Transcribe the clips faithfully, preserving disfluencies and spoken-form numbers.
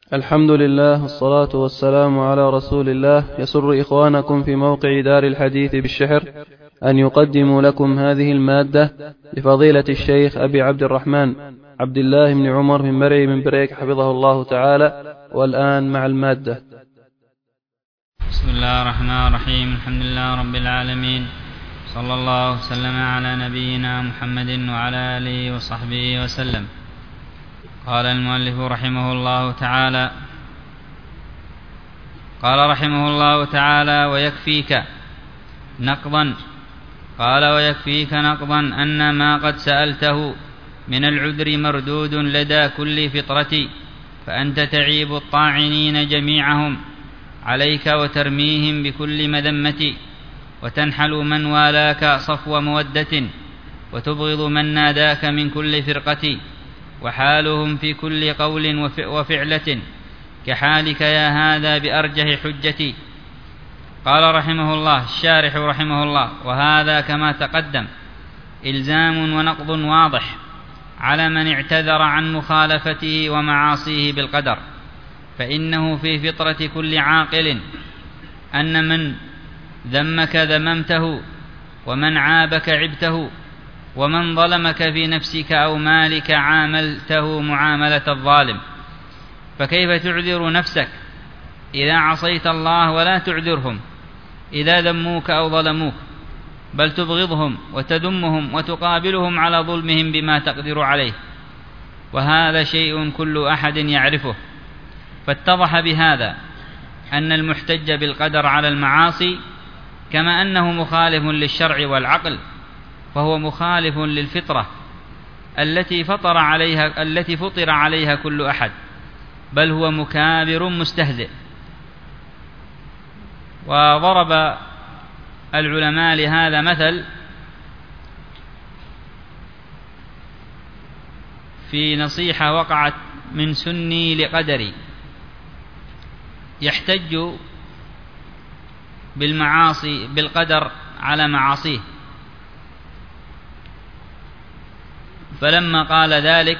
الحمد لله والصلاة والسلام على رسول الله. يسر إخوانكم في موقع دار الحديث بالشحر أن يقدموا لكم هذه المادة لفضيلة الشيخ أبي عبد الرحمن عبد الله بن عمر بن مرعي بن بريك حفظه الله تعالى. والآن مع المادة. بسم الله الرحمن الرحيم. الحمد لله رب العالمين، صلى الله وسلم على نبينا محمد وعلى آله وصحبه وسلم. قال المؤلف رحمه الله تعالى قال رحمه الله تعالى ويكفيك نقضا قال ويكفيك نقضا أن ما قد سألته من العذر مردود لدى كل فطرة، فأنت تعيب الطاعنين جميعهم عليك وترميهم بكل مذمة، وتنحل من والاك صفو مودة، وتبغض من ناداك من كل فرقة، وحالهم في كل قول وفعلة كحالك يا هذا بأرجح حجتي. قال رحمه الله الشارح رحمه الله: وهذا كما تقدم إلزام ونقض واضح على من اعتذر عن مخالفته ومعاصيه بالقدر، فإنه في فطرة كل عاقل أن من ذمك ذممته، ومن عابك عبته، ومن ظلمك في نفسك أو مالك عاملته معاملة الظالم. فكيف تعذر نفسك إذا عصيت الله، ولا تعذرهم إذا ذموك أو ظلموك، بل تبغضهم وتذمهم وتقابلهم على ظلمهم بما تقدر عليه. وهذا شيء كل أحد يعرفه. فاتضح بهذا أن المحتج بالقدر على المعاصي كما أنه مخالف للشرع والعقل، فهو مخالف للفطرة التي فطر عليها التي فطر عليها كل أحد، بل هو مكابر مستهزئ. وضرب العلماء لهذا مثل في نصيحة وقعت من سني لقدري يحتج بالمعاصي بالقدر على معاصيه، فلما قال ذلك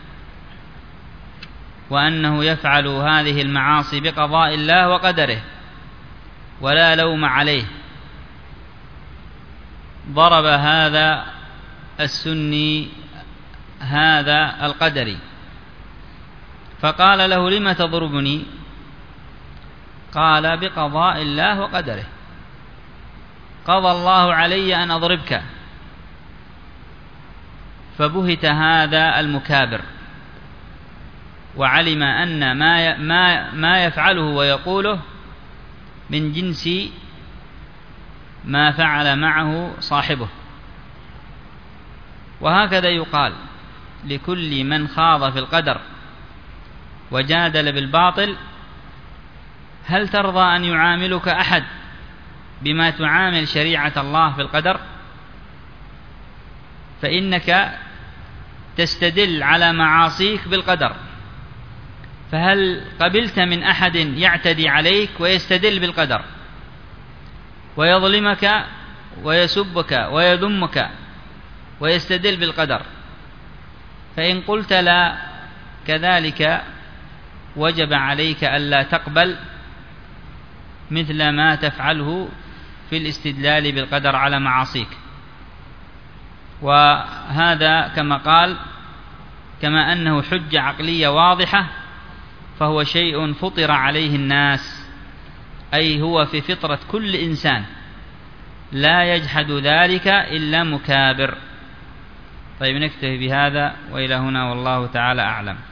وأنه يفعل هذه المعاصي بقضاء الله وقدره ولا لوم عليه، ضرب هذا السني هذا القدري فقال له: لم تضربني؟ قال: بقضاء الله وقدره، قضى الله علي أن أضربك. فبهت هذا المكابر، وعلم أن ما ما ما يفعله ويقوله من جنس ما فعل معه صاحبه. وهكذا يقال لكل من خاض في القدر وجادل بالباطل: هل ترضى أن يعاملك أحد بما تعامل شريعة الله في القدر؟ فإنك تستدل على معاصيك بالقدر، فهل قبلت من أحد يعتدي عليك ويستدل بالقدر ويظلمك ويسبك ويذمك ويستدل بالقدر؟ فإن قلت لا، كذلك وجب عليك ألا تقبل مثل ما تفعله في الاستدلال بالقدر على معاصيك. وهذا كما قال كما أنه حجة عقلية واضحة، فهو شيء فطر عليه الناس، أي هو في فطرة كل إنسان، لا يجحد ذلك إلا مكابر. طيب، نكتفي بهذا وإلى هنا، والله تعالى أعلم.